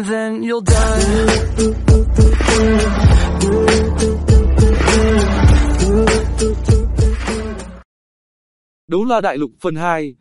and then you'll die. Đấu La Đại Lục phần 2.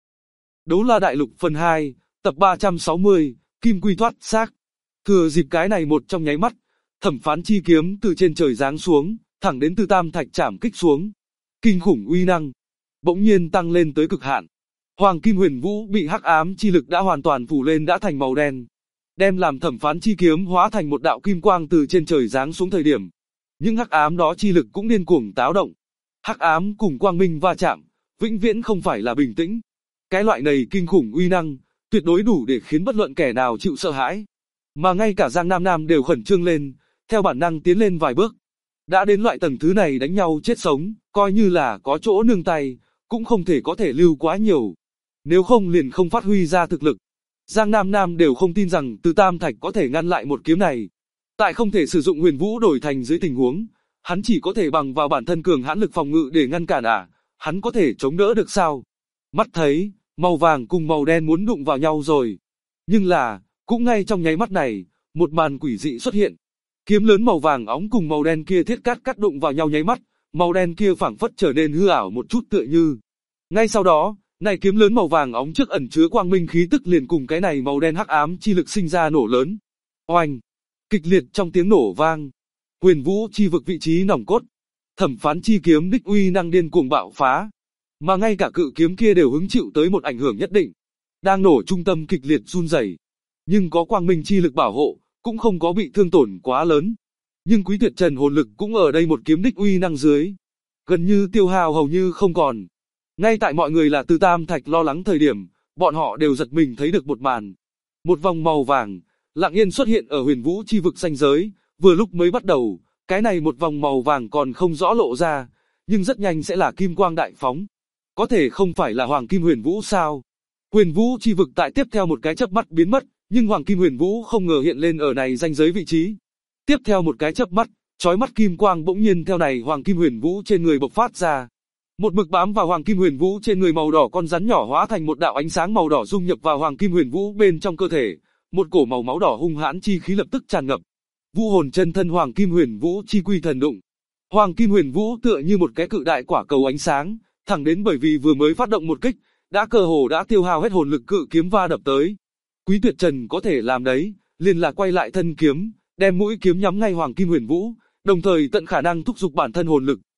Đấu La Đại Lục phần 2, tập 360, Kim Quy thoát xác. Thừa dịp cái này một trong nháy mắt, Thẩm Phán chi kiếm từ trên trời giáng xuống, thẳng đến Tư Tam Thạch chạm kích xuống. Kinh khủng uy năng bỗng nhiên tăng lên tới cực hạn. Hoàng Kim Huyền Vũ bị hắc ám chi lực đã hoàn toàn phủ lên đã thành màu đen, đem làm Thẩm Phán chi kiếm hóa thành một đạo kim quang từ trên trời giáng xuống thời điểm, những hắc ám đó chi lực cũng điên cuồng táo động. Hắc ám cùng quang minh va chạm, vĩnh viễn không phải là bình tĩnh. Cái loại này kinh khủng uy năng, tuyệt đối đủ để khiến bất luận kẻ nào chịu sợ hãi. Mà ngay cả Giang Nam Nam đều khẩn trương lên, theo bản năng tiến lên vài bước. Đã đến loại tầng thứ này đánh nhau chết sống, coi như là có chỗ nương tay, cũng không thể có thể lưu quá nhiều. Nếu không liền không phát huy ra thực lực. Giang Nam Nam đều không tin rằng Tư Tam Thạch có thể ngăn lại một kiếm này. Tại không thể sử dụng huyền vũ đổi thành dưới tình huống, hắn chỉ có thể bằng vào bản thân cường hãn lực phòng ngự để ngăn cản hắn có thể chống đỡ được sao? Mắt thấy, màu vàng cùng màu đen muốn đụng vào nhau rồi. Nhưng là, cũng ngay trong nháy mắt này, một màn quỷ dị xuất hiện. Kiếm lớn màu vàng óng cùng màu đen kia thiết cắt đụng vào nhau nháy mắt, màu đen kia phảng phất trở nên hư ảo một chút tựa như. Ngay sau đó, này kiếm lớn màu vàng óng trước ẩn chứa quang minh khí tức liền cùng cái này màu đen hắc ám chi lực sinh ra nổ lớn. Oanh! Kịch liệt trong tiếng nổ vang. Huyền vũ chi vực vị trí nòng cốt. Thẩm Phán chi kiếm đích uy năng điên cuồng bạo phá. Mà ngay cả cự kiếm kia đều hứng chịu tới một ảnh hưởng nhất định. Đang nổ trung tâm kịch liệt run rẩy, nhưng có quang minh chi lực bảo hộ, cũng không có bị thương tổn quá lớn. Nhưng Quý Tuyệt Trần hồn lực cũng ở đây một kiếm đích uy năng dưới, gần như tiêu hao hầu như không còn. Ngay tại mọi người là Tư Tam Thạch lo lắng thời điểm, bọn họ đều giật mình thấy được một màn. Một vòng màu vàng, lặng yên xuất hiện ở huyền vũ chi vực ranh giới, vừa lúc mới bắt đầu, cái này một vòng màu vàng còn không rõ lộ ra, nhưng rất nhanh sẽ là kim quang đại phóng. Có thể không phải là Hoàng Kim Huyền Vũ sao? Huyền vũ chi vực tại tiếp theo một cái chớp mắt biến mất, nhưng Hoàng Kim Huyền Vũ không ngờ hiện lên ở này ranh giới vị trí. Tiếp theo một cái chớp mắt, chói mắt kim quang bỗng nhiên theo này Hoàng Kim Huyền Vũ trên người bộc phát ra. Một mực bám vào Hoàng Kim Huyền Vũ trên người màu đỏ con rắn nhỏ hóa thành một đạo ánh sáng màu đỏ dung nhập vào Hoàng Kim Huyền Vũ bên trong cơ thể, một cổ màu máu đỏ hung hãn chi khí lập tức tràn ngập. Vũ hồn chân thân Hoàng Kim Huyền Vũ chi quy thần đụng. Hoàng Kim Huyền Vũ tựa như một cái cự đại quả cầu ánh sáng, thẳng đến bởi vì vừa mới phát động một kích, đã cơ hồ đã tiêu hao hết hồn lực cự kiếm va đập tới. Quý Tuyệt Trần có thể làm đấy, liền là quay lại thân kiếm, đem mũi kiếm nhắm ngay Hoàng Kim Huyền Vũ, đồng thời tận khả năng thúc giục bản thân hồn lực.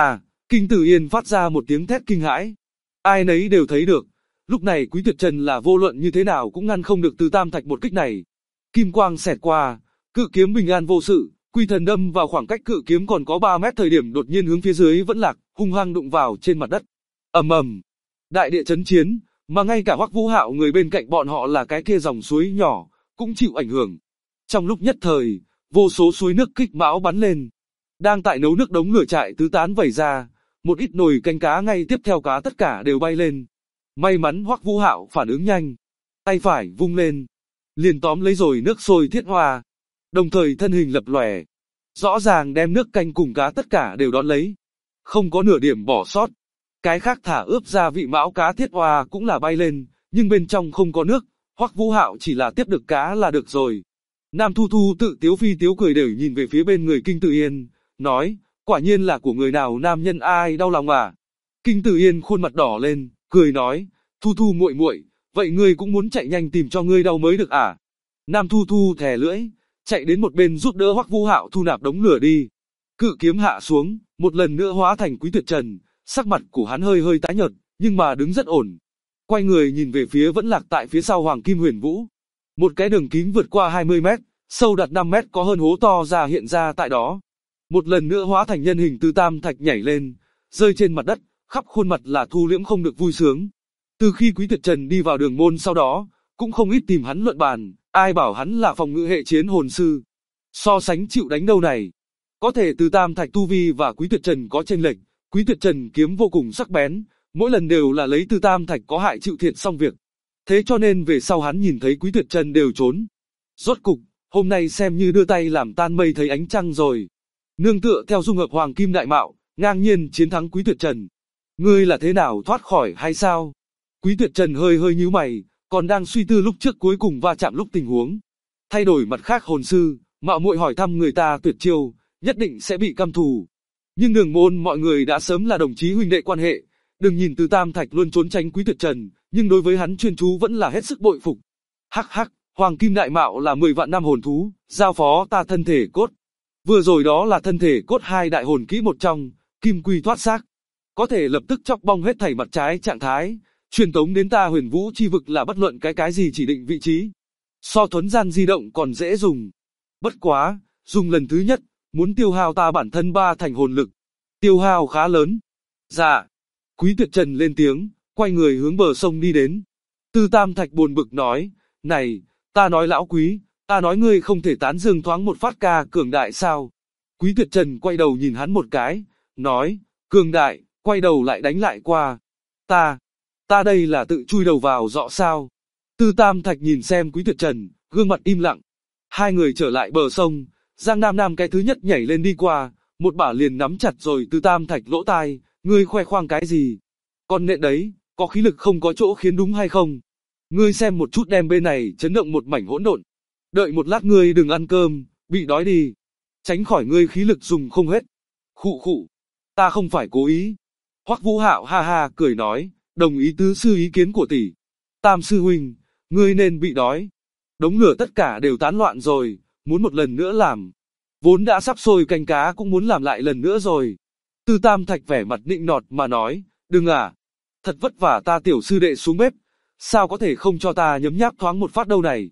Kinh Tử Yên phát ra một tiếng thét kinh hãi. Ai nấy đều thấy được, lúc này Quý Tuyệt Trần là vô luận như thế nào cũng ngăn không được Tư Tam Thạch một kích này. Kim quang xẹt qua, cự kiếm bình an vô sự, quy thần đâm vào khoảng cách cự kiếm còn có 3 mét thời điểm đột nhiên hướng phía dưới vẫn lạc, hung hăng đụng vào trên mặt đất. Ầm ầm, đại địa chấn chiến, mà ngay cả Hoắc Vũ Hạo người bên cạnh bọn họ là cái kia dòng suối nhỏ, cũng chịu ảnh hưởng. Trong lúc nhất thời, vô số suối nước kích mão bắn lên. Đang tại nấu nước đống lửa trại tứ tán vẩy ra, một ít nồi canh cá ngay tiếp theo cá tất cả đều bay lên. May mắn Hoắc Vũ Hạo phản ứng nhanh, tay phải vung lên, liền tóm lấy rồi nước sôi thiết hoa, đồng thời thân hình lập lòe, rõ ràng đem nước canh cùng cá tất cả đều đón lấy, không có nửa điểm bỏ sót. Cái khác thả ướp gia vị mão cá thiết hoa cũng là bay lên, nhưng bên trong không có nước, Hoắc Vũ Hạo chỉ là tiếp được cá là được rồi. Nam Thu Thu tự tiếu phi tiếu cười đều nhìn về phía bên người Kinh Tử Yên, nói, quả nhiên là của người nào nam nhân ai đau lòng à. Kinh Tử Yên khuôn mặt đỏ lên, cười nói, Thu Thu muội muội, vậy ngươi cũng muốn chạy nhanh tìm cho ngươi đau mới được à. Nam Thu Thu thè lưỡi, chạy đến một bên giúp đỡ Hoắc Vũ Hạo thu nạp đống lửa đi. Cự kiếm hạ xuống, một lần nữa hóa thành Quý Tuyệt Trần, sắc mặt của hắn hơi hơi tái nhợt, nhưng mà đứng rất ổn. Quay người nhìn về phía vẫn lạc tại phía sau Hoàng Kim Huyền Vũ. Một cái đường kính vượt qua 20 mét, sâu đạt 5 mét có hơn hố to ra hiện ra tại đó. Một lần nữa hóa thành nhân hình Tư Tam Thạch nhảy lên, rơi trên mặt đất, khắp khuôn mặt là thu liễm không được vui sướng. Từ khi Quý Tuyệt Trần đi vào đường môn sau đó, cũng không ít tìm hắn luận bàn, ai bảo hắn là phòng ngự hệ chiến hồn sư. So sánh chịu đánh đâu này. Có thể Tư Tam Thạch tu vi và Quý Tuyệt Trần có chênh lệch, Quý Tuyệt Trần kiếm vô cùng sắc bén, mỗi lần đều là lấy Tư Tam Thạch có hại chịu thiệt xong việc. Thế cho nên về sau hắn nhìn thấy Quý Tuyệt Trần đều trốn. Rốt cục, hôm nay xem như đưa tay làm tan mây thấy ánh trăng rồi. Nương tựa theo dung hợp Hoàng Kim Đại Mạo, ngang nhiên chiến thắng Quý Tuyệt Trần. Ngươi là thế nào thoát khỏi hay sao? Quý Tuyệt Trần hơi nhíu mày, còn đang suy tư lúc trước cuối cùng va chạm lúc tình huống. Thay đổi mặt khác hồn sư, mạo muội hỏi thăm người ta tuyệt chiêu, nhất định sẽ bị căm thù. Nhưng Đường môn mọi người đã sớm là đồng chí huynh đệ quan hệ, đừng nhìn Từ Tam Thạch luôn trốn tránh Quý Tuyệt Trần, nhưng đối với hắn chuyên chú vẫn là hết sức bội phục. Hắc hắc, Hoàng Kim Đại Mạo là 10 vạn năm hồn thú, giao phó ta thân thể cốt. Vừa rồi đó là thân thể cốt 2 đại hồn kỹ một trong, Kim Quy thoát xác. Có thể lập tức chọc bong hết thảy mặt trái trạng thái, truyền tống đến ta Huyền Vũ chi vực là bất luận cái gì chỉ định vị trí. So thuấn gian di động còn dễ dùng. Bất quá, dùng lần thứ nhất, muốn tiêu hao ta bản thân 3 thành hồn lực. Tiêu hao khá lớn. Dạ. Quý Tuyệt Trần lên tiếng, quay người hướng bờ sông đi đến. Từ Tam Thạch buồn bực nói, này, ta nói lão Quý, ta nói ngươi không thể tán dương thoáng một phát ca cường đại sao. Quý Tuyệt Trần quay đầu nhìn hắn một cái, nói, cường đại, quay đầu lại đánh lại qua. Ta đây là tự chui đầu vào dọ sao. Từ Tam Thạch nhìn xem Quý Tuyệt Trần, gương mặt im lặng. Hai người trở lại bờ sông, Giang Nam Nam cái thứ nhất nhảy lên đi qua, một bả liền nắm chặt rồi Từ Tam Thạch lỗ tai, ngươi khoe khoang cái gì? Con nện đấy, có khí lực không có chỗ khiến đúng hay không? Ngươi xem một chút đem bên này chấn động một mảnh hỗn độn. Đợi một lát ngươi đừng ăn cơm, bị đói đi. Tránh khỏi ngươi khí lực dùng không hết. Khụ khụ, ta không phải cố ý. Hoắc Vũ Hạo ha ha cười nói, đồng ý tứ sư ý kiến của tỷ. Tam sư huynh, ngươi nên bị đói. Đống lửa tất cả đều tán loạn rồi, muốn một lần nữa làm. Vốn đã sắp sôi canh cá cũng muốn làm lại lần nữa rồi. Từ Tam Thạch vẻ mặt nịnh nọt mà nói, đừng à, thật vất vả ta tiểu sư đệ xuống bếp, sao có thể không cho ta nhấm nháp thoáng một phát đâu này.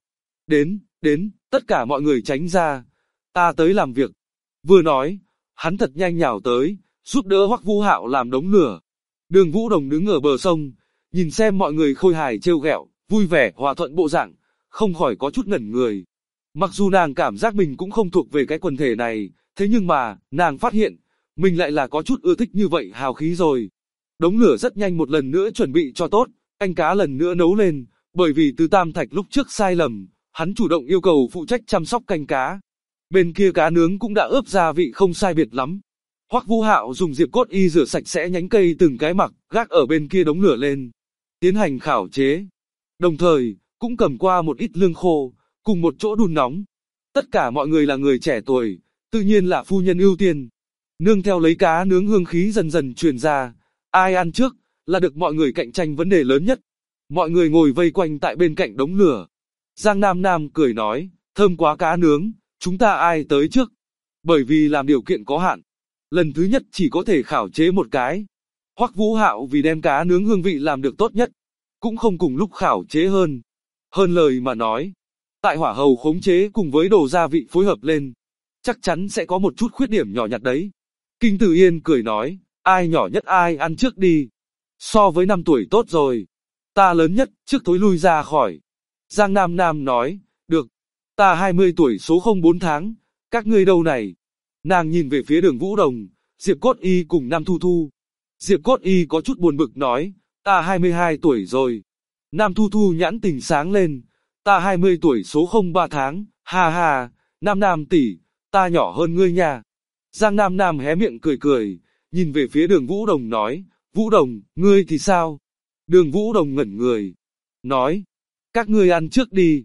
Đến, tất cả mọi người tránh ra, ta tới làm việc. Vừa nói, hắn thật nhanh nhào tới, giúp đỡ Hoắc Vũ Hạo làm đống lửa. Đường Vũ Đồng đứng ở bờ sông, nhìn xem mọi người khôi hài trêu ghẹo, vui vẻ hòa thuận bộ dạng, không khỏi có chút ngẩn người. Mặc dù nàng cảm giác mình cũng không thuộc về cái quần thể này, thế nhưng mà, nàng phát hiện, mình lại là có chút ưa thích như vậy hào khí rồi. Đống lửa rất nhanh một lần nữa chuẩn bị cho tốt, canh cá lần nữa nấu lên, bởi vì Từ Tam Thạch lúc trước sai lầm, hắn chủ động yêu cầu phụ trách chăm sóc canh cá. Bên kia cá nướng cũng đã ướp gia vị không sai biệt lắm. Hoắc Vũ Hạo dùng diệp cốt y rửa sạch sẽ nhánh cây từng cái mặc, gác ở bên kia đống lửa lên, tiến hành khảo chế. Đồng thời, cũng cầm qua một ít lương khô, cùng một chỗ đun nóng. Tất cả mọi người là người trẻ tuổi, tự nhiên là phu nhân ưu tiên. Nương theo lấy cá nướng hương khí dần dần truyền ra, ai ăn trước, là được mọi người cạnh tranh vấn đề lớn nhất. Mọi người ngồi vây quanh tại bên cạnh đống lửa. Giang Nam Nam cười nói, thơm quá cá nướng, chúng ta ai tới trước? Bởi vì làm điều kiện có hạn, lần thứ nhất chỉ có thể khảo chế một cái. Hoắc Vũ Hạo vì đem cá nướng hương vị làm được tốt nhất, cũng không cùng lúc khảo chế hơn. Hơn lời mà nói, tại hỏa hầu khống chế cùng với đồ gia vị phối hợp lên, chắc chắn sẽ có một chút khuyết điểm nhỏ nhặt đấy. Kinh Tử Yên cười nói, ai nhỏ nhất ai ăn trước đi. So với 5 tuổi tốt rồi. Ta lớn nhất, trước thối lui ra khỏi. Giang Nam Nam nói, được. Ta 20 tuổi số 04 tháng, các ngươi đâu này? Nàng nhìn về phía Đường Vũ Đồng, Diệp Cốt Y cùng Nam Thu Thu. Diệp Cốt Y có chút buồn bực nói, ta 22 tuổi rồi. Nam Thu Thu nhãn tình sáng lên, ta 20 tuổi số 03 tháng, ha ha, Nam Nam tỷ, ta nhỏ hơn ngươi nha. Giang Nam Nam hé miệng cười cười, nhìn về phía Đường Vũ Đồng nói, Vũ Đồng, ngươi thì sao? Đường Vũ Đồng ngẩn người, nói, các ngươi ăn trước đi.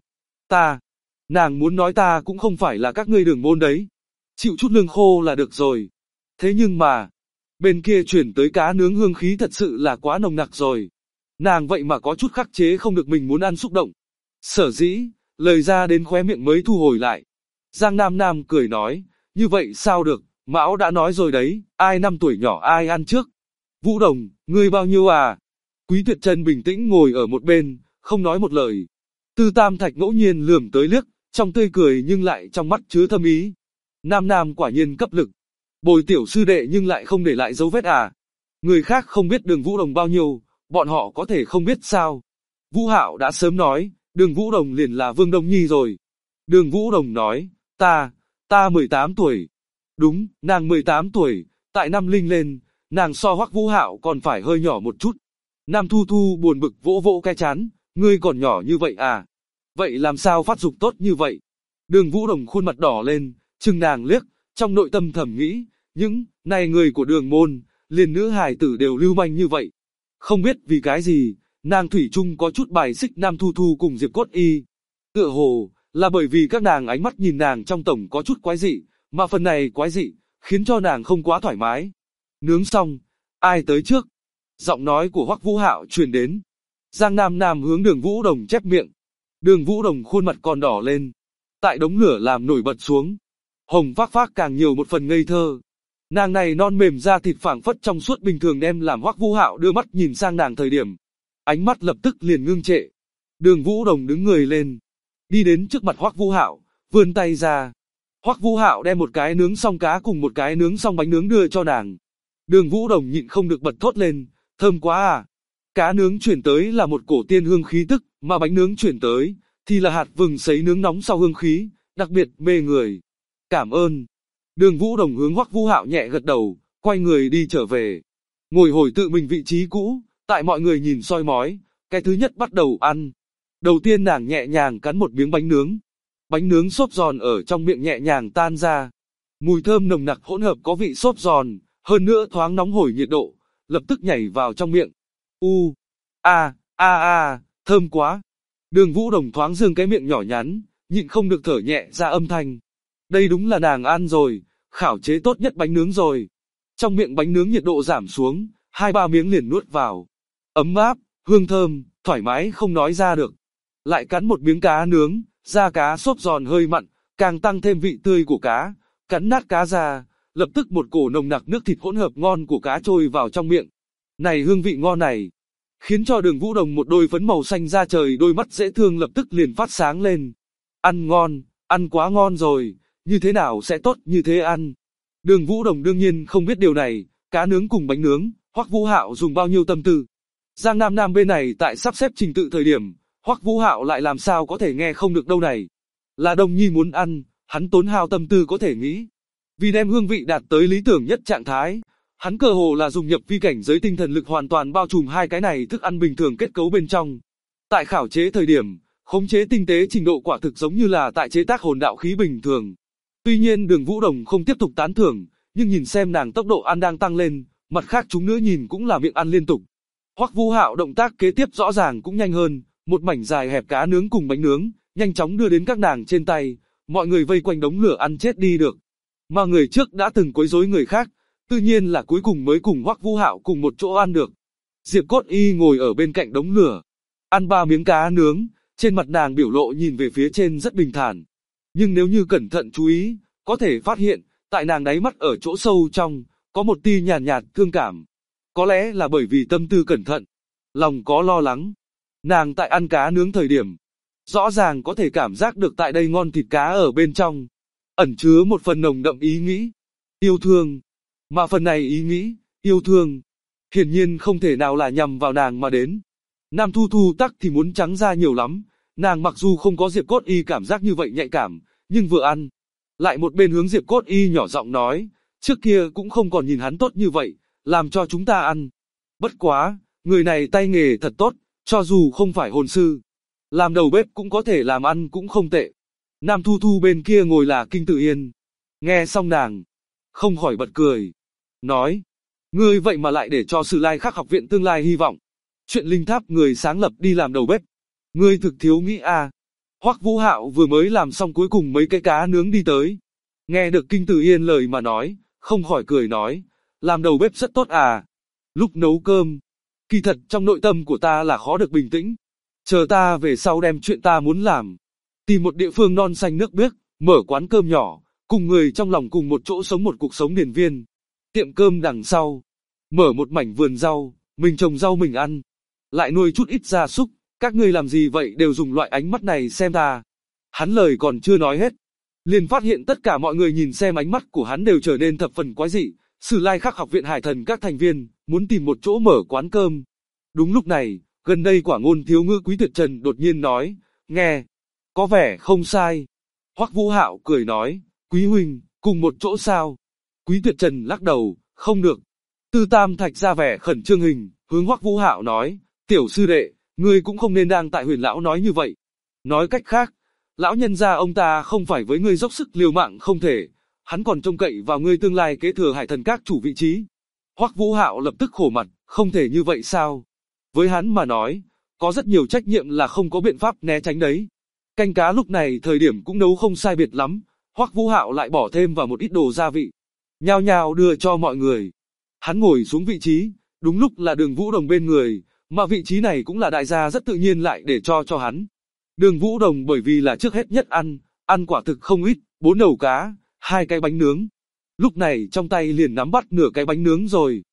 Nàng muốn nói ta cũng không phải là các ngươi Đường môn đấy. Chịu chút lương khô là được rồi. Thế nhưng mà, bên kia chuyển tới cá nướng hương khí thật sự là quá nồng nặc rồi. Nàng vậy mà có chút khắc chế không được mình muốn ăn xúc động. Sở dĩ, lời ra đến khóe miệng mới thu hồi lại. Giang Nam Nam cười nói, như vậy sao được, Mão đã nói rồi đấy, ai 5 tuổi nhỏ ai ăn trước. Vũ Đồng, ngươi bao nhiêu à? Quý Tuyệt Trần bình tĩnh ngồi ở một bên, không nói một lời. Từ Tam Thạch ngẫu nhiên lườm tới liếc, trong tươi cười nhưng lại trong mắt chứa thâm ý. Nam Nam quả nhiên cấp lực. Bồi tiểu sư đệ nhưng lại không để lại dấu vết à? Người khác không biết Đường Vũ Đồng bao nhiêu, bọn họ có thể không biết sao? Vũ Hạo đã sớm nói, Đường Vũ Đồng liền là Vương Đông Nhi rồi. Đường Vũ Đồng nói, ta 18 tuổi. Đúng, nàng 18 tuổi, tại năm linh lên, nàng so Hoắc Vũ Hạo còn phải hơi nhỏ một chút. Nam Thu Thu buồn bực vỗ vỗ cái chán, ngươi còn nhỏ như vậy à? Vậy làm sao phát dục tốt như vậy? Đường Vũ Đồng khuôn mặt đỏ lên, chừng nàng liếc, trong nội tâm thầm nghĩ, những này người của Đường môn, liền nữ hài tử đều lưu manh như vậy. Không biết vì cái gì, nàng thủy chung có chút bài xích Nam Thu Thu cùng Diệp Cốt Y. Tựa hồ, là bởi vì các nàng ánh mắt nhìn nàng trong tổng có chút quái dị, mà phần này quái dị, khiến cho nàng không quá thoải mái. Nướng xong, ai tới trước? Giọng nói của Hoắc Vũ Hạo truyền đến. Giang Nam Nam hướng Đường Vũ Đồng chép miệng. Đường Vũ Đồng khuôn mặt còn đỏ lên. Tại đống lửa làm nổi bật xuống. Hồng phác phác càng nhiều một phần ngây thơ. Nàng này non mềm da thịt phảng phất trong suốt bình thường đem làm Hoắc Vũ Hạo đưa mắt nhìn sang nàng thời điểm. Ánh mắt lập tức liền ngưng trệ. Đường Vũ Đồng đứng người lên. Đi đến trước mặt Hoắc Vũ Hạo, vươn tay ra. Hoắc Vũ Hạo đem một cái nướng xong cá cùng một cái nướng xong bánh nướng đưa cho nàng. Đường Vũ Đồng nhịn không được bật thốt lên, thơm quá à. Cá nướng chuyển tới là một cổ tiên hương khí tức, mà bánh nướng chuyển tới thì là hạt vừng sấy nướng nóng sau hương khí, đặc biệt mê người. Cảm ơn. Đường Vũ Đồng hướng Hoắc Vũ Hạo nhẹ gật đầu, quay người đi trở về. Ngồi hồi tự mình vị trí cũ, tại mọi người nhìn soi mói, cái thứ nhất bắt đầu ăn. Đầu tiên nàng nhẹ nhàng cắn một miếng bánh nướng. Bánh nướng xốp giòn ở trong miệng nhẹ nhàng tan ra. Mùi thơm nồng nặc hỗn hợp có vị xốp giòn, hơn nữa thoáng nóng hổi nhiệt độ, lập tức nhảy vào trong miệng. Thơm quá. Đường Vũ Đồng thoáng dương cái miệng nhỏ nhắn, nhịn không được thở nhẹ ra âm thanh. Đây đúng là nàng ăn rồi, khảo chế tốt nhất bánh nướng rồi. Trong miệng bánh nướng nhiệt độ giảm xuống, 2-3 miếng liền nuốt vào. Ấm áp, hương thơm, thoải mái không nói ra được. Lại cắn một miếng cá nướng, da cá xốp giòn hơi mặn, càng tăng thêm vị tươi của cá. Cắn nát cá ra, lập tức một cổ nồng nặc nước thịt hỗn hợp ngon của cá trôi vào trong miệng. Này hương vị ngon này, khiến cho Đường Vũ Đồng một đôi phấn màu xanh da trời đôi mắt dễ thương lập tức liền phát sáng lên. Ăn ngon, ăn quá ngon rồi, như thế nào sẽ tốt như thế ăn. Đường Vũ Đồng đương nhiên không biết điều này, cá nướng cùng bánh nướng, Hoắc Vũ Hạo dùng bao nhiêu tâm tư. Giang Nam Nam bên này tại sắp xếp trình tự thời điểm, Hoắc Vũ Hạo lại làm sao có thể nghe không được đâu này. Là Đồng Nhi muốn ăn, hắn tốn hao tâm tư có thể nghĩ. Vì đem hương vị đạt tới lý tưởng nhất trạng thái, hắn cơ hồ là dùng nhập vi cảnh giới tinh thần lực hoàn toàn bao trùm hai cái này thức ăn bình thường kết cấu bên trong. Tại khảo chế thời điểm, khống chế tinh tế trình độ quả thực giống như là tại chế tác hồn đạo khí bình thường. Tuy nhiên Đường Vũ Đồng không tiếp tục tán thưởng, nhưng nhìn xem nàng tốc độ ăn đang tăng lên, mặt khác chúng nữa nhìn cũng là miệng ăn liên tục. Hoắc Vũ Hạo động tác kế tiếp rõ ràng cũng nhanh hơn, một mảnh dài hẹp cá nướng cùng bánh nướng, nhanh chóng đưa đến các nàng trên tay, mọi người vây quanh đống lửa ăn chết đi được. Mà người trước đã từng quấy rối người khác, tự nhiên là cuối cùng mới cùng Hoắc Vũ Hạo cùng một chỗ ăn được. Diệp Cốt Y ngồi ở bên cạnh đống lửa, ăn 3 miếng cá nướng, trên mặt nàng biểu lộ nhìn về phía trên rất bình thản. Nhưng nếu như cẩn thận chú ý, có thể phát hiện, tại nàng đáy mắt ở chỗ sâu trong, có một tia nhàn nhạt thương cảm. Có lẽ là bởi vì tâm tư cẩn thận, lòng có lo lắng. Nàng tại ăn cá nướng thời điểm, rõ ràng có thể cảm giác được tại đây ngon thịt cá ở bên trong, ẩn chứa một phần nồng đậm ý nghĩ, yêu thương. Mà phần này ý nghĩ, yêu thương, hiển nhiên không thể nào là nhằm vào nàng mà đến. Nam Thu Thu tắc thì muốn trắng ra nhiều lắm, nàng mặc dù không có Diệp Cốt Y cảm giác như vậy nhạy cảm, nhưng vừa ăn, lại một bên hướng Diệp Cốt Y nhỏ giọng nói, trước kia cũng không còn nhìn hắn tốt như vậy, làm cho chúng ta ăn. Bất quá, người này tay nghề thật tốt, cho dù không phải hồn sư, làm đầu bếp cũng có thể làm ăn cũng không tệ. Nam Thu Thu bên kia ngồi là Kinh Tử Yên. Nghe xong nàng, không khỏi bật cười. Nói, ngươi vậy mà lại để cho Sử Lai Khắc học viện tương lai hy vọng. Chuyện Linh Tháp người sáng lập đi làm đầu bếp. Ngươi thực thiếu nghĩ à. Hoắc Vũ Hạo vừa mới làm xong cuối cùng mấy cái cá nướng đi tới. Nghe được Kinh Tử Yên lời mà nói, không khỏi cười nói, làm đầu bếp rất tốt à. Lúc nấu cơm, kỳ thật trong nội tâm của ta là khó được bình tĩnh. Chờ ta về sau đem chuyện ta muốn làm. Tìm một địa phương non xanh nước biếc, mở quán cơm nhỏ, cùng người trong lòng cùng một chỗ sống một cuộc sống điển viên. Tiệm cơm đằng sau, mở một mảnh vườn rau, mình trồng rau mình ăn, lại nuôi chút ít gia súc, các ngươi làm gì vậy đều dùng loại ánh mắt này xem ta. Hắn lời còn chưa nói hết, liền phát hiện tất cả mọi người nhìn xem ánh mắt của hắn đều trở nên thập phần quái dị. Sử Lai Khắc học viện Hải Thần các thành viên muốn tìm một chỗ mở quán cơm. Đúng lúc này, gần đây Quả Ngôn thiếu ngữ Quý Tuyệt Trần đột nhiên nói, nghe, có vẻ không sai. Hoắc Vũ Hạo cười nói, Quý huynh, cùng một chỗ sao? Quý Tuyệt Trần lắc đầu, không được. Tư Tam Thạch ra vẻ khẩn trương hình, hướng Hoắc Vũ Hạo nói, tiểu sư đệ, ngươi cũng không nên đang tại Huyền lão nói như vậy. Nói cách khác, lão nhân gia ông ta không phải với ngươi dốc sức liều mạng không thể, hắn còn trông cậy vào ngươi tương lai kế thừa Hải Thần các chủ vị trí. Hoắc Vũ Hạo lập tức khổ mặt, không thể như vậy sao? Với hắn mà nói, có rất nhiều trách nhiệm là không có biện pháp né tránh đấy. Canh cá lúc này thời điểm cũng nấu không sai biệt lắm, Hoắc Vũ Hạo lại bỏ thêm vào một ít đồ gia vị, nhao nhao đưa cho mọi người. Hắn ngồi xuống vị trí, đúng lúc là Đường Vũ Đồng bên người, mà vị trí này cũng là đại gia rất tự nhiên lại để cho hắn. Đường Vũ Đồng bởi vì là trước hết nhất ăn quả thực không ít, 4 đầu cá, 2 cái bánh nướng. Lúc này trong tay liền nắm bắt nửa cái bánh nướng rồi.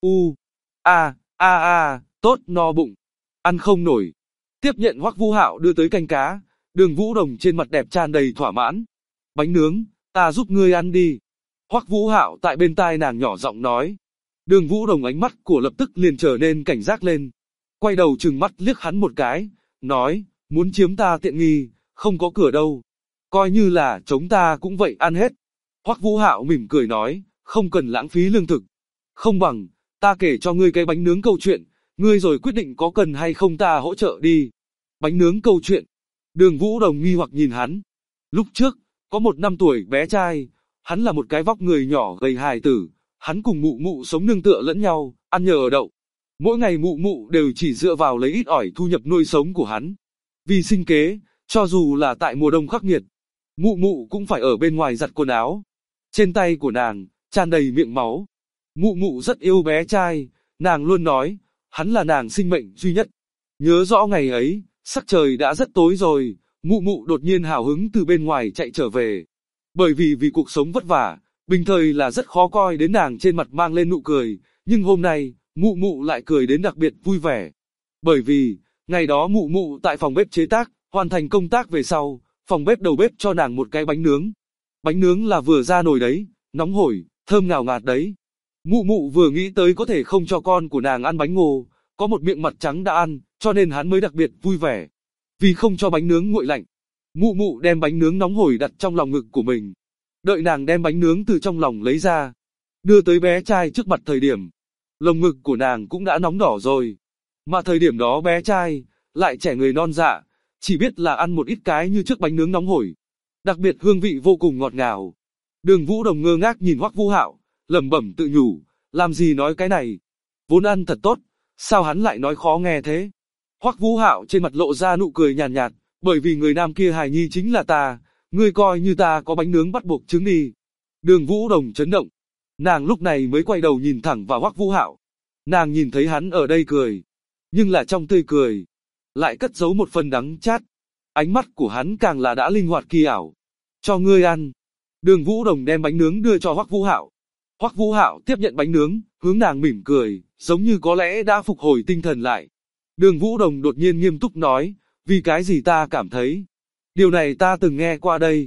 Tốt no bụng, ăn không nổi. Tiếp nhận Hoắc Vũ Hạo đưa tới canh cá, Đường Vũ Đồng trên mặt đẹp tràn đầy thỏa mãn. Bánh nướng, ta giúp ngươi ăn đi. Hoắc Vũ Hạo tại bên tai nàng nhỏ giọng nói. Đường Vũ Đồng ánh mắt của lập tức liền trở nên cảnh giác lên. Quay đầu trừng mắt liếc hắn một cái, nói, muốn chiếm ta tiện nghi, không có cửa đâu. Coi như là chống ta cũng vậy ăn hết. Hoắc Vũ Hạo mỉm cười nói, không cần lãng phí lương thực. Không bằng, ta kể cho ngươi cái bánh nướng câu chuyện, ngươi rồi quyết định có cần hay không ta hỗ trợ đi. Bánh nướng câu chuyện. Đường Vũ Đồng nghi hoặc nhìn hắn. Lúc trước, có một 5 tuổi bé trai, hắn là một cái vóc người nhỏ gầy hài tử, hắn cùng mụ mụ sống nương tựa lẫn nhau, ăn nhờ ở đậu. Mỗi ngày mụ mụ đều chỉ dựa vào lấy ít ỏi thu nhập nuôi sống của hắn. Vì sinh kế, cho dù là tại mùa đông khắc nghiệt, mụ mụ cũng phải ở bên ngoài giặt quần áo. Trên tay của nàng, tràn đầy miệng máu. Mụ mụ rất yêu bé trai, nàng luôn nói, hắn là nàng sinh mệnh duy nhất. Nhớ rõ ngày ấy, sắc trời đã rất tối rồi, mụ mụ đột nhiên hào hứng từ bên ngoài chạy trở về. Bởi vì cuộc sống vất vả, bình thời là rất khó coi đến nàng trên mặt mang lên nụ cười, nhưng hôm nay, mụ mụ lại cười đến đặc biệt vui vẻ. Bởi vì, ngày đó mụ mụ tại phòng bếp chế tác, hoàn thành công tác về sau, phòng bếp đầu bếp cho nàng một cái bánh nướng. Bánh nướng là vừa ra nồi đấy, nóng hổi, thơm ngào ngạt đấy. Mụ mụ vừa nghĩ tới có thể không cho con của nàng ăn bánh ngô, có một miệng mặt trắng đã ăn, cho nên hắn mới đặc biệt vui vẻ. Vì không cho bánh nướng nguội lạnh, mụ mụ đem bánh nướng nóng hổi đặt trong lòng ngực của mình. Đợi nàng đem bánh nướng từ trong lòng lấy ra, đưa tới bé trai trước mặt thời điểm, lồng ngực của nàng cũng đã nóng đỏ rồi. Mà thời điểm đó bé trai, lại trẻ người non dạ, chỉ biết là ăn một ít cái như trước bánh nướng nóng hổi. Đặc biệt hương vị vô cùng ngọt ngào. Đường Vũ Đồng ngơ ngác nhìn Hoắc Vũ Hạo, lẩm bẩm tự nhủ, làm gì nói cái này, vốn ăn thật tốt, sao hắn lại nói khó nghe thế. Hoắc Vũ Hạo trên mặt lộ ra nụ cười nhàn nhạt, bởi vì người nam kia hài nhi chính là ta, ngươi coi như ta có bánh nướng bắt buộc trứng đi. Đường Vũ Đồng chấn động, nàng lúc này mới quay đầu nhìn thẳng vào Hoắc Vũ Hạo. Nàng nhìn thấy hắn ở đây cười, nhưng là trong tươi cười, lại cất giấu một phần đắng chát. Ánh mắt của hắn càng là đã linh hoạt kỳ ảo. Cho ngươi ăn. Đường Vũ Đồng đem bánh nướng đưa cho Hoắc Vũ Hạo. Hoắc Vũ Hạo tiếp nhận bánh nướng, hướng nàng mỉm cười, giống như có lẽ đã phục hồi tinh thần lại. Đường Vũ Đồng đột nhiên nghiêm túc nói, vì cái gì ta cảm thấy, điều này ta từng nghe qua đây.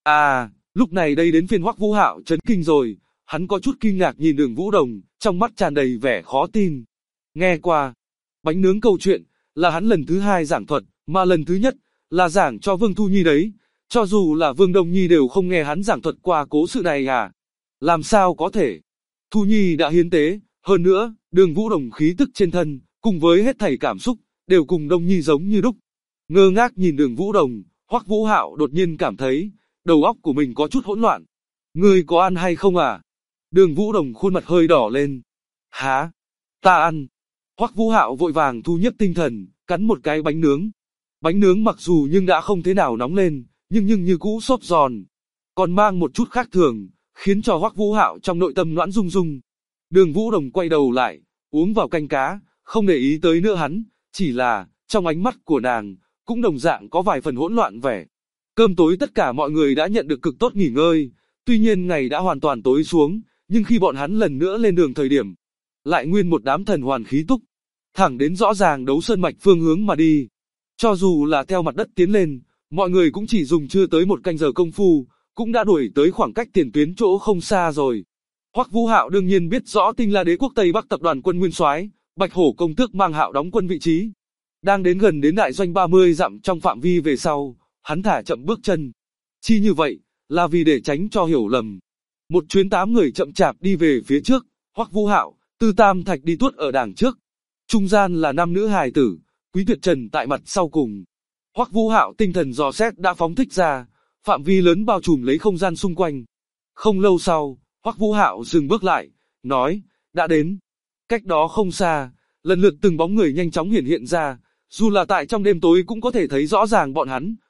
Lúc này đây đến phiên Hoắc Vũ Hạo chấn kinh rồi, hắn có chút kinh ngạc nhìn Đường Vũ Đồng, trong mắt tràn đầy vẻ khó tin. Nghe qua, bánh nướng câu chuyện, là hắn lần thứ 2 giảng thuật, mà lần thứ nhất, là giảng cho Vương Thu Nhi đấy, cho dù là Vương Đông Nhi đều không nghe hắn giảng thuật qua cố sự này à. Làm sao có thể? Thu Nhi đã hiến tế, hơn nữa, Đường Vũ Đồng khí tức trên thân, cùng với hết thảy cảm xúc, đều cùng Đông Nhi giống như đúc. Ngơ ngác nhìn Đường Vũ Đồng, Hoắc Vũ Hạo đột nhiên cảm thấy, đầu óc của mình có chút hỗn loạn. Ngươi có ăn hay không à? Đường Vũ Đồng khuôn mặt hơi đỏ lên. Hả? Ta ăn. Hoắc Vũ Hạo vội vàng thu nhếp tinh thần, cắn một cái bánh nướng. Bánh nướng mặc dù nhưng đã không thế nào nóng lên, nhưng như cũ xốp giòn, còn mang một chút khác thường, khiến cho Hoắc Vũ Hạo trong nội tâm noãn rung rung. Đường Vũ Đồng quay đầu lại, uống vào canh cá, không để ý tới nữa hắn, chỉ là, trong ánh mắt của nàng, cũng đồng dạng có vài phần hỗn loạn vẻ. Cơm tối tất cả mọi người đã nhận được cực tốt nghỉ ngơi, tuy nhiên ngày đã hoàn toàn tối xuống, nhưng khi bọn hắn lần nữa lên đường thời điểm, lại nguyên một đám thần hoàn khí túc, thẳng đến rõ ràng đấu sơn mạch phương hướng mà đi. Cho dù là theo mặt đất tiến lên, mọi người cũng chỉ dùng chưa tới 1 canh giờ công phu, cũng đã đuổi tới khoảng cách tiền tuyến chỗ không xa rồi. Hoắc Vũ Hạo đương nhiên biết rõ Tinh La Đế quốc Tây Bắc tập đoàn quân nguyên soái, Bạch Hổ công tước mang Hạo đóng quân vị trí, đang đến gần đến đại doanh 30 dặm trong phạm vi về sau, hắn thả chậm bước chân. Chi như vậy, là vì để tránh cho hiểu lầm. Một chuyến 8 người chậm chạp đi về phía trước, Hoắc Vũ Hạo, Tư Tam Thạch đi tuốt ở đằng trước. Trung gian là 5 nữ hài tử, Quý Tuyệt Trần tại mặt sau cùng. Hoắc Vũ Hạo tinh thần dò xét đã phóng thích ra, phạm vi lớn bao trùm lấy không gian xung quanh. Không lâu sau, Hoắc Vũ Hạo dừng bước lại, nói, đã đến. Cách đó không xa, lần lượt từng bóng người nhanh chóng hiển hiện ra, dù là tại trong đêm tối cũng có thể thấy rõ ràng bọn hắn,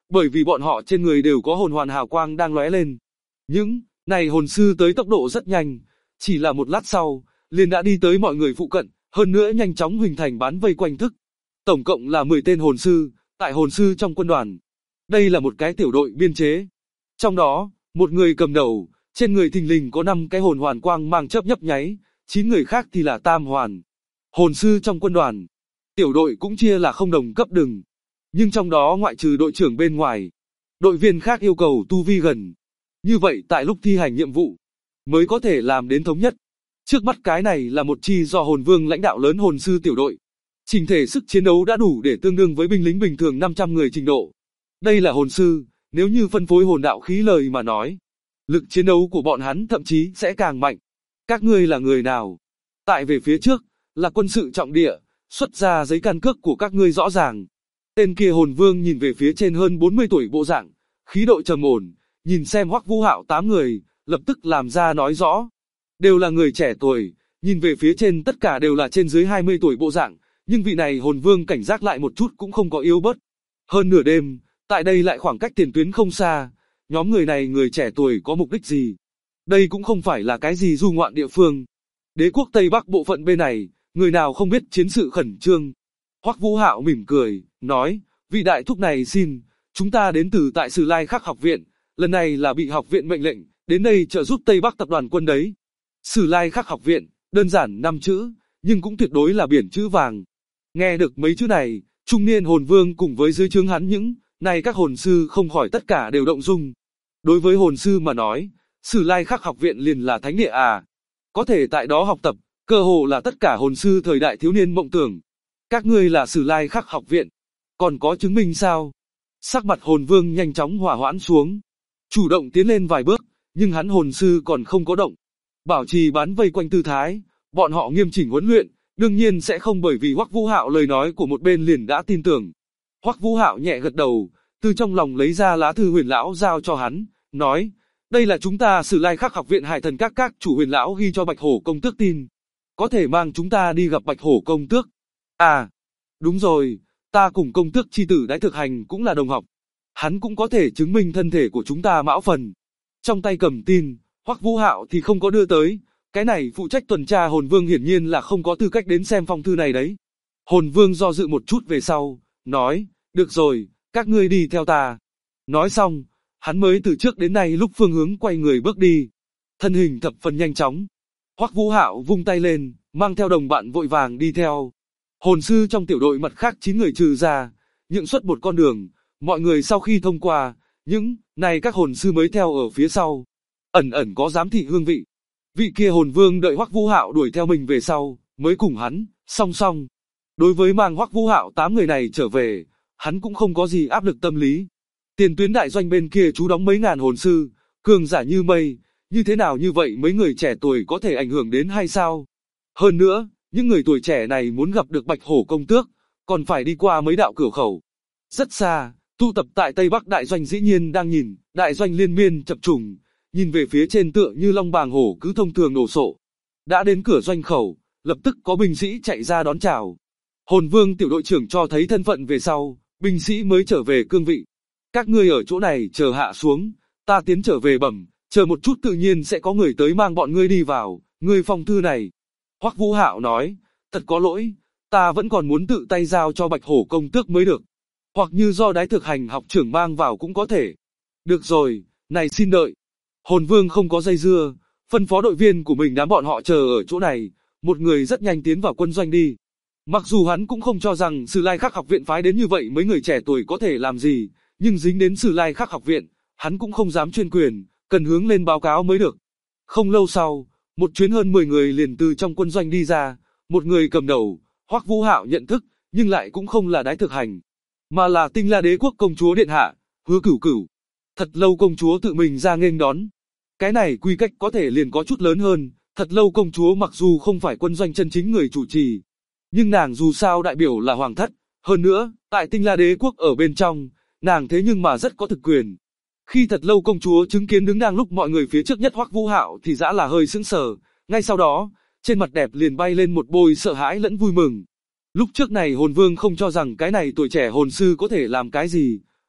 bởi vì bọn họ trên người đều có hồn hoàn hào quang đang lóe lên. Những này hồn sư tới tốc độ rất nhanh, chỉ là một lát sau, liền đã đi tới mọi người phụ cận, hơn nữa nhanh chóng hình thành bán vây quanh thức. Tổng cộng là 10 tên hồn sư, tại hồn sư trong quân đoàn. Đây là một cái tiểu đội biên chế. Trong đó, một người cầm đầu, trên người thình lình có 5 cái hồn hoàn quang mang chớp nhấp nháy, 9 người khác thì là tam hoàn. Hồn sư trong quân đoàn. Tiểu đội cũng chia là không đồng cấp đừng. Nhưng trong đó ngoại trừ đội trưởng bên ngoài, đội viên khác yêu cầu tu vi gần. Như vậy tại lúc thi hành nhiệm vụ, mới có thể làm đến thống nhất. Trước mắt cái này là một chi do hồn vương lãnh đạo lớn hồn sư tiểu đội. Trình thể sức chiến đấu đã đủ để tương đương với binh lính bình thường 500 người trình độ. Đây là hồn sư, nếu như phân phối hồn đạo khí lời mà nói, lực chiến đấu của bọn hắn thậm chí sẽ càng mạnh. Các ngươi là người nào? Tại về phía trước, là quân sự trọng địa, xuất ra giấy căn cước của các ngươi rõ ràng. Tên kia hồn vương nhìn về phía trên hơn 40 tuổi bộ dạng, khí độ trầm ổn, nhìn xem Hoắc Vũ Hạo 8 người, lập tức làm ra nói rõ. Đều là người trẻ tuổi, nhìn về phía trên tất cả đều là trên dưới 20 tuổi bộ dạng, nhưng vị này hồn vương cảnh giác lại một chút cũng không có yếu bớt. Hơn nửa đêm, tại đây lại khoảng cách tiền tuyến không xa, nhóm người này người trẻ tuổi có mục đích gì? Đây cũng không phải là cái gì du ngoạn địa phương. Đế quốc Tây Bắc bộ phận bên này, người nào không biết chiến sự khẩn trương. Hoắc Vũ Hạo mỉm cười, nói, vị đại thúc này xin, chúng ta đến từ tại Sử Lai Khắc học viện, lần này là bị học viện mệnh lệnh, đến đây trợ giúp Tây Bắc tập đoàn quân đấy. Sử Lai Khắc học viện, đơn giản 5 chữ, nhưng cũng tuyệt đối là biển chữ vàng. Nghe được mấy chữ này, trung niên hồn vương cùng với dưới trướng hắn những này các hồn sư không khỏi tất cả đều động dung. Đối với hồn sư mà nói, Sử Lai Khắc học viện liền là thánh địa à. Có thể tại đó học tập, cơ hồ là tất cả hồn sư thời đại thiếu niên mộng tưởng. Các ngươi là Sử Lai Khắc học viện, còn có chứng minh sao? Sắc mặt hồn vương nhanh chóng hỏa hoãn xuống, chủ động tiến lên vài bước, nhưng hắn hồn sư còn không có động. Bảo trì bán vây quanh tư thái, bọn họ nghiêm chỉnh huấn luyện, đương nhiên sẽ không bởi vì Hoắc Vũ Hạo lời nói của một bên liền đã tin tưởng. Hoắc Vũ Hạo nhẹ gật đầu, từ trong lòng lấy ra lá thư Huyền lão giao cho hắn, nói, đây là chúng ta Sử Lai Khắc học viện Hải Thần các chủ Huyền lão ghi cho Bạch Hổ công tước tin, có thể mang chúng ta đi gặp Bạch Hổ công tước. À, đúng rồi, ta cùng công tước chi tử Đái Thực Hành cũng là đồng học, hắn cũng có thể chứng minh thân thể của chúng ta mão phần. Trong tay cầm tin, Hoắc Vũ Hạo thì không có đưa tới, cái này phụ trách tuần tra hồn vương hiển nhiên là không có tư cách đến xem phong thư này đấy. Hồn vương do dự một chút về sau, nói, được rồi, các ngươi đi theo ta. Nói xong, hắn mới từ trước đến nay lúc phương hướng quay người bước đi. Thân hình thập phần nhanh chóng. Hoắc Vũ Hạo vung tay lên, mang theo đồng bạn vội vàng đi theo. Hồn sư trong tiểu đội mặt khác 9 người trừ ra, nhượng xuất một con đường, mọi người sau khi thông qua, những này các hồn sư mới theo ở phía sau. Ẩn ẩn có giám thị hương vị. Vị kia hồn vương đợi Hoắc Vũ Hạo đuổi theo mình về sau, mới cùng hắn, song song. Đối với mang Hoắc Vũ Hạo 8 người này trở về, hắn cũng không có gì áp lực tâm lý. Tiền tuyến đại doanh bên kia trú đóng mấy ngàn hồn sư, cường giả như mây, như thế nào như vậy mấy người trẻ tuổi có thể ảnh hưởng đến hay sao? Hơn nữa, những người tuổi trẻ này muốn gặp được Bạch Hổ công tước, còn phải đi qua mấy đạo cửa khẩu. Rất xa, tụ tập tại Tây Bắc đại doanh dĩ nhiên đang nhìn, đại doanh liên miên chập trùng, nhìn về phía trên tựa như long bàng hổ cứ thông thường nổ sộ. Đã đến cửa doanh khẩu, lập tức có binh sĩ chạy ra đón chào. Hồn vương tiểu đội trưởng cho thấy thân phận về sau, binh sĩ mới trở về cương vị. Các ngươi ở chỗ này chờ hạ xuống, ta tiến trở về bẩm, chờ một chút tự nhiên sẽ có người tới mang bọn ngươi đi vào, ngươi phong thư này. Hoắc Vũ Hạo nói, thật có lỗi, ta vẫn còn muốn tự tay giao cho Bạch Hổ công tước mới được. Hoặc như do Đái Thực Hành học trưởng mang vào cũng có thể. Được rồi, này xin đợi. Hồn vương không có dây dưa, phân phó đội viên của mình đám bọn họ chờ ở chỗ này, một người rất nhanh tiến vào quân doanh đi. Mặc dù hắn cũng không cho rằng Sử Lai Khắc học viện phái đến như vậy mấy người trẻ tuổi có thể làm gì, nhưng dính đến Sử Lai Khắc học viện, hắn cũng không dám chuyên quyền, cần hướng lên báo cáo mới được. Không lâu sau, một chuyến hơn 10 người liền từ trong quân doanh đi ra, một người cầm đầu, Hoắc Vũ Hạo nhận thức, nhưng lại cũng không là Đái Thực Hành, mà là Tinh La Đế quốc công chúa điện hạ, Hứa Cửu Cửu. Thật lâu công chúa tự mình ra nghênh đón. Cái này quy cách có thể liền có chút lớn hơn, thật lâu công chúa mặc dù không phải quân doanh chân chính người chủ trì, nhưng nàng dù sao đại biểu là hoàng thất, hơn nữa, tại Tinh La Đế quốc ở bên trong, nàng thế nhưng mà rất có thực quyền. Khi thật lâu công chúa chứng kiến đứng đang lúc mọi người phía trước nhất Hoắc Vũ Hạo thì dã là hơi sững sờ, ngay sau đó, trên mặt đẹp liền bay lên một bôi sợ hãi lẫn vui mừng. Lúc trước này hồn vương không cho rằng cái này tuổi trẻ hồn sư có thể làm cái gì,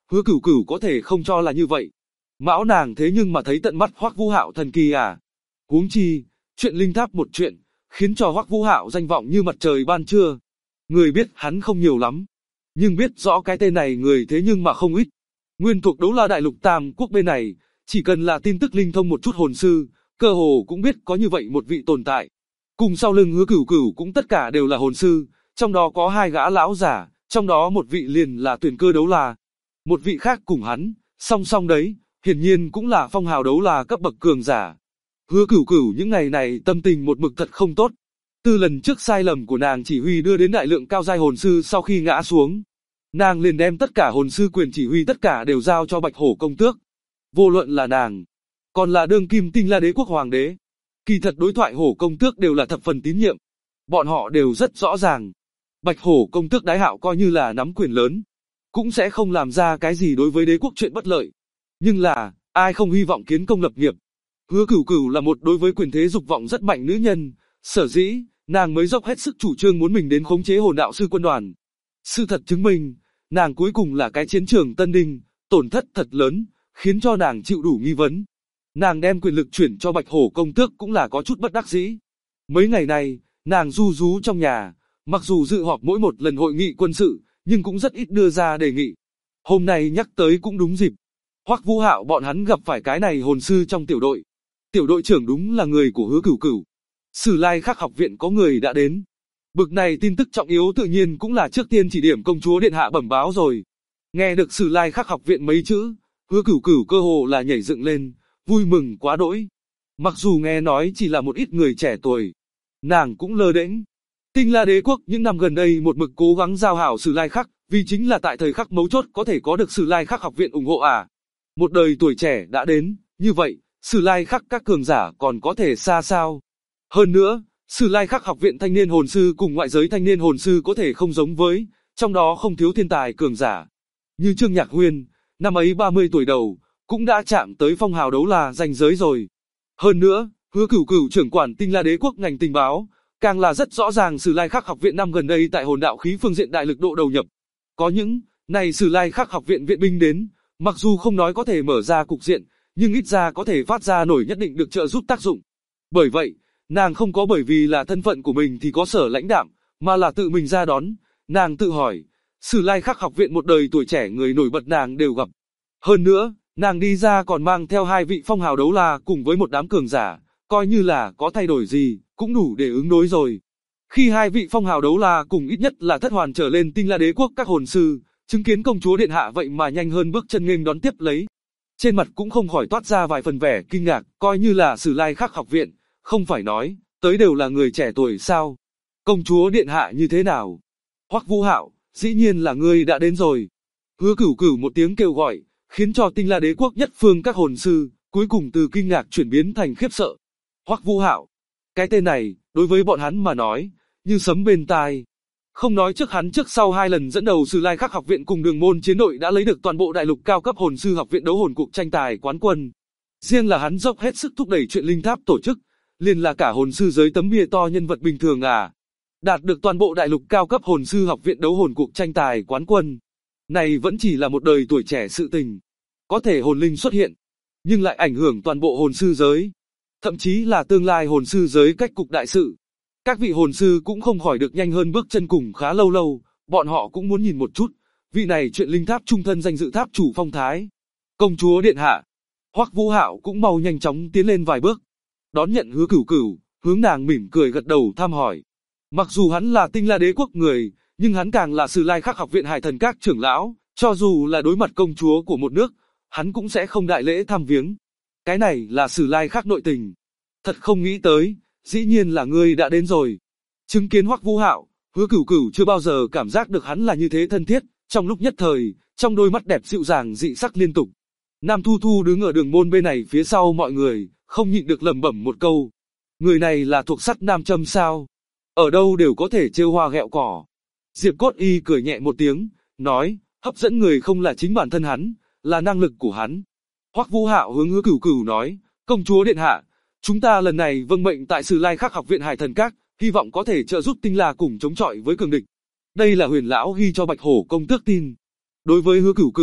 Hứa Cửu Cửu có thể không cho là như vậy. Mão nàng thế nhưng mà thấy tận mắt Hoắc Vũ Hạo thần kỳ à. Huống chi, chuyện linh tháp một chuyện, khiến cho Hoắc Vũ Hạo danh vọng như mặt trời ban trưa. Người biết hắn không nhiều lắm, nhưng biết rõ cái tên này người thế nhưng mà không ít. Nguyên thuộc Đấu La Đại Lục Tam Quốc bên này, chỉ cần là tin tức linh thông một chút hồn sư, cơ hồ cũng biết có như vậy một vị tồn tại. Cùng sau lưng Hứa Cửu Cửu cũng tất cả đều là hồn sư, trong đó có 2 gã lão giả, trong đó một vị liền là tuyển cơ đấu la. Một vị khác cùng hắn, song song đấy, hiển nhiên cũng là phong hào đấu la cấp bậc cường giả. Hứa Cửu Cửu những ngày này tâm tình một mực thật không tốt. Từ lần trước sai lầm của nàng chỉ huy đưa đến đại lượng cao giai hồn sư sau khi ngã xuống, nàng liền đem tất cả hồn sư quyền chỉ huy tất cả đều giao cho Bạch Hổ công tước. Vô luận là nàng, còn là đương kim Tinh La Đế quốc hoàng đế, kỳ thật đối thoại Hổ công tước đều là thập phần tín nhiệm. Bọn họ đều rất rõ ràng, Bạch Hổ công tước đái hạo coi như là nắm quyền lớn, cũng sẽ không làm ra cái gì đối với đế quốc chuyện bất lợi. Nhưng là, ai không hy vọng kiến công lập nghiệp. Hứa Cửu Cửu là một đối với quyền thế dục vọng rất mạnh nữ nhân, sở dĩ, nàng mới dốc hết sức chủ trương muốn mình đến khống chế hồn đạo sư quân đoàn. Sự thật chứng minh, nàng cuối cùng là cái chiến trường Tân Đinh, tổn thất thật lớn, khiến cho nàng chịu đủ nghi vấn. Nàng đem quyền lực chuyển cho Bạch Hổ công tước cũng là có chút bất đắc dĩ. Mấy ngày này, nàng ru rú trong nhà, mặc dù dự họp mỗi một lần hội nghị quân sự, nhưng cũng rất ít đưa ra đề nghị. Hôm nay nhắc tới cũng đúng dịp. Hoắc Vũ Hạo bọn hắn gặp phải cái này hồn sư trong tiểu đội. Tiểu đội trưởng đúng là người của Hứa Cửu Cửu. Sử Lai Khắc học viện có người đã đến. Bực này tin tức trọng yếu tự nhiên cũng là trước tiên chỉ điểm công chúa điện hạ bẩm báo rồi. Nghe được Sử Lai Khắc học viện mấy chữ, Hứa Cửu Cửu cơ hồ là nhảy dựng lên, vui mừng quá đỗi. Mặc dù nghe nói chỉ là một ít người trẻ tuổi, nàng cũng lơ đễnh. Tinh La Đế quốc những năm gần đây một mực cố gắng giao hảo Sử Lai Khắc, vì chính là tại thời khắc mấu chốt có thể có được Sử Lai Khắc học viện ủng hộ à. Một đời tuổi trẻ đã đến, như vậy, Sử Lai Khắc các cường giả còn có thể xa sao? Hơn nữa, Sử Lai Khắc học viện thanh niên hồn sư cùng ngoại giới thanh niên hồn sư có thể không giống với, trong đó không thiếu thiên tài cường giả. Như Trương Nhạc Huyên, năm ấy 30 tuổi đầu, cũng đã chạm tới phong hào đấu la ranh giới rồi. Hơn nữa, Hứa Cửu Cửu trưởng quản Tinh La Đế quốc ngành tình báo, càng là rất rõ ràng Sử Lai Khắc học viện năm gần đây tại hồn đạo khí phương diện đại lực độ đầu nhập. Có những, này Sử Lai Khắc học viện viện binh đến, mặc dù không nói có thể mở ra cục diện, nhưng ít ra có thể phát ra nổi nhất định được trợ giúp tác dụng. Bởi vậy, nàng không có bởi vì là thân phận của mình thì có sở lãnh đạm, mà là tự mình ra đón. Nàng tự hỏi, Sử Lai Khắc học viện một đời tuổi trẻ người nổi bật nàng đều gặp. Hơn nữa, nàng đi ra còn mang theo 2 vị phong hào đấu la cùng với một đám cường giả, coi như là có thay đổi gì, cũng đủ để ứng đối rồi. Khi 2 vị phong hào đấu la cùng ít nhất là thất hoàn trở lên Tinh La Đế quốc các hồn sư, chứng kiến công chúa điện hạ vậy mà nhanh hơn bước chân nghênh đón tiếp lấy. Trên mặt cũng không khỏi toát ra vài phần vẻ kinh ngạc, coi như là Sử Lai Khắc học viện, không phải nói, tới đều là người trẻ tuổi sao? Công chúa điện hạ như thế nào? Hoắc Vũ Hạo, dĩ nhiên là ngươi đã đến rồi. Hứa Cửu Cửu một tiếng kêu gọi, khiến cho Tinh La Đế quốc nhất phương các hồn sư, cuối cùng từ kinh ngạc chuyển biến thành khiếp sợ. Hoắc Vũ Hạo, cái tên này, đối với bọn hắn mà nói, như sấm bên tai. Không nói trước hắn trước sau 2 lần dẫn đầu Sử Lai Khắc học viện cùng Đường môn chiến đội đã lấy được toàn bộ đại lục cao cấp hồn sư học viện đấu hồn cuộc tranh tài quán quân. Riêng là hắn dốc hết sức thúc đẩy chuyện linh tháp tổ chức, liền là cả hồn sư giới tấm bia to nhân vật bình thường à. Đạt được toàn bộ đại lục cao cấp hồn sư học viện đấu hồn cuộc tranh tài quán quân. Này vẫn chỉ là một đời tuổi trẻ sự tình. Có thể hồn linh xuất hiện, nhưng lại ảnh hưởng toàn bộ hồn sư giới. Thậm chí là tương lai hồn sư giới cách cục đại sự. Các vị hồn sư cũng không khỏi được nhanh hơn bước chân cùng khá lâu, bọn họ cũng muốn nhìn một chút, vị này chuyện linh tháp trung thân danh dự tháp chủ phong thái. Công chúa điện hạ, Hoắc Vũ Hạo cũng mau nhanh chóng tiến lên vài bước, đón nhận Hứa Cửu Cửu, hướng nàng mỉm cười gật đầu thăm hỏi. Mặc dù hắn là Tinh La Đế quốc người, nhưng hắn càng là Sử Lai Khắc học viện Hải Thần các trưởng lão, cho dù là đối mặt công chúa của một nước, hắn cũng sẽ không đại lễ thăm viếng. Cái này là Sử Lai Khắc nội tình. Thật không nghĩ tới, dĩ nhiên là ngươi đã đến rồi. Chứng kiến Hoắc Vũ Hạo, Hứa Cửu Cửu chưa bao giờ cảm giác được hắn là như thế thân thiết, trong lúc nhất thời, trong đôi mắt đẹp dịu dàng dị sắc liên tục. Nam Thu Thu đứng ở đường môn bên này phía sau mọi người, không nhịn được lẩm bẩm một câu. Người này là thuộc sắt nam châm sao? Ở đâu đều có thể trêu hoa ghẹo cỏ. Diệp Cốt Y cười nhẹ một tiếng, nói, hấp dẫn người không là chính bản thân hắn, là năng lực của hắn. Hoắc Vũ Hạo hướng Hứa Cửu Cửu nói, công chúa điện hạ, chúng ta lần này vâng mệnh tại Sử Lai Khắc học viện Hải Thần các, hy vọng có thể trợ giúp Tinh La cùng chống chọi với cường địch. Đây là Huyền lão ghi cho Bạch Hổ công tước tin. Đối với Hứa Cửu Cửu,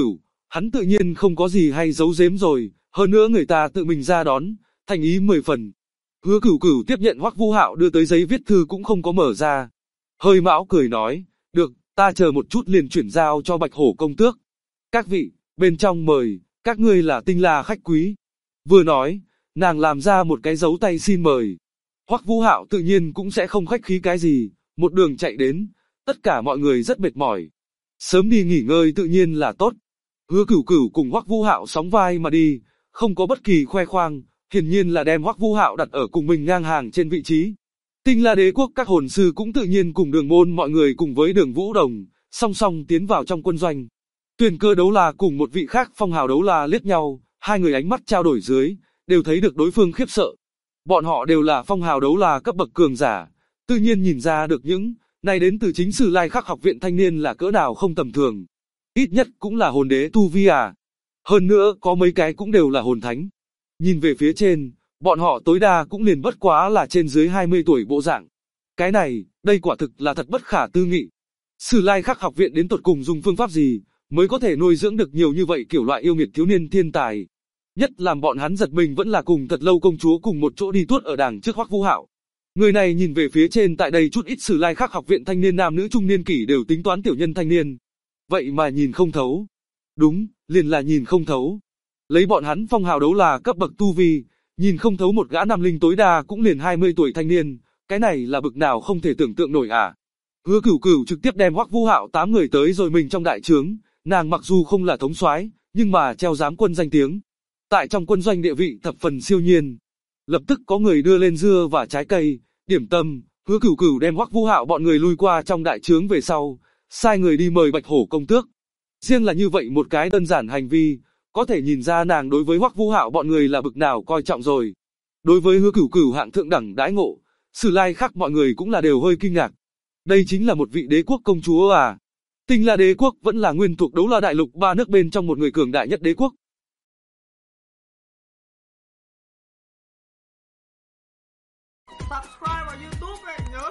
Hắn tự nhiên không có gì hay giấu giếm rồi, hơn nữa người ta tự mình ra đón, thành ý 10 phần. Hứa Cửu Cửu tiếp nhận Hoắc Vũ Hạo đưa tới giấy viết thư cũng không có mở ra. Hơi mão cười nói, được, ta chờ một chút liền chuyển giao cho Bạch Hổ công tước. Các vị, bên trong mời, các ngươi là Tinh La khách quý. Vừa nói, nàng làm ra một cái dấu tay xin mời. Hoắc Vũ Hạo tự nhiên cũng sẽ không khách khí cái gì, một đường chạy đến, tất cả mọi người rất mệt mỏi. Sớm đi nghỉ ngơi tự nhiên là tốt. Hứa Cửu Cửu cùng Hoắc Vũ Hạo sóng vai mà đi, không có bất kỳ khoe khoang, hiển nhiên là đem Hoắc Vũ Hạo đặt ở cùng mình ngang hàng trên vị trí. Tinh La Đế quốc các hồn sư cũng tự nhiên cùng Đường Môn mọi người cùng với Đường Vũ Đồng, song song tiến vào trong quân doanh. Tuyền Cơ Đấu La cùng một vị khác Phong Hào Đấu La liếc nhau, hai người ánh mắt trao đổi dưới, đều thấy được đối phương khiếp sợ. Bọn họ đều là Phong Hào Đấu La cấp bậc cường giả, tự nhiên nhìn ra được những này đến từ chính Sử Lai Khắc học viện thanh niên là cỡ nào không tầm thường. Ít nhất cũng là hồn đế tu vi à. Hơn nữa có mấy cái cũng đều là hồn thánh. Nhìn về phía trên, bọn họ tối đa cũng liền bất quá là trên dưới 20 tuổi bộ dạng. Cái này, đây quả thực là thật bất khả tư nghị. Sử Lai Khắc học viện đến tột cùng dùng phương pháp gì, mới có thể nuôi dưỡng được nhiều như vậy kiểu loại yêu nghiệt thiếu niên thiên tài. Nhất làm bọn hắn giật mình vẫn là cùng Thật Lâu công chúa cùng một chỗ đi tuốt ở đằng trước Hoắc Vũ Hạo. Người này nhìn về phía trên tại đây chút ít Sử Lai Khắc học viện thanh niên nam nữ trung niên kỷ đều tính toán tiểu nhân thanh niên. Vậy mà nhìn không thấu. Đúng, liền là nhìn không thấu. Lấy bọn hắn Phong Hào Đấu La cấp bậc tu vi, nhìn không thấu một gã nam linh tối đa cũng liền 20 tuổi thanh niên, cái này là bực nào không thể tưởng tượng nổi à. Hứa Cửu Cửu trực tiếp đem Hoắc Vũ Hạo 8 người tới rồi mình trong đại trướng, nàng mặc dù không là thống soái, nhưng mà treo giám quân danh tiếng. Tại trong quân doanh địa vị thập phần siêu nhiên. Lập tức có người đưa lên dưa và trái cây, điểm tâm, Hứa Cửu Cửu đem Hoắc Vũ Hạo bọn người lui qua trong đại trướng về sau, sai người đi mời Bạch Hổ công tước. Riêng là như vậy một cái đơn giản hành vi, có thể nhìn ra nàng đối với Hoắc Vũ Hạo bọn người là bực nào coi trọng rồi. Đối với Hứa Cửu Cửu hạng thượng đẳng đãi ngộ, Sử Lai Khắc mọi người cũng là đều hơi kinh ngạc. Đây chính là một vị đế quốc công chúa à? Tinh La đế quốc vẫn là nguyên thuộc Đấu La đại lục 3 nước bên trong một người cường đại nhất đế quốc. Subscribe vào YouTube ấy, nhớ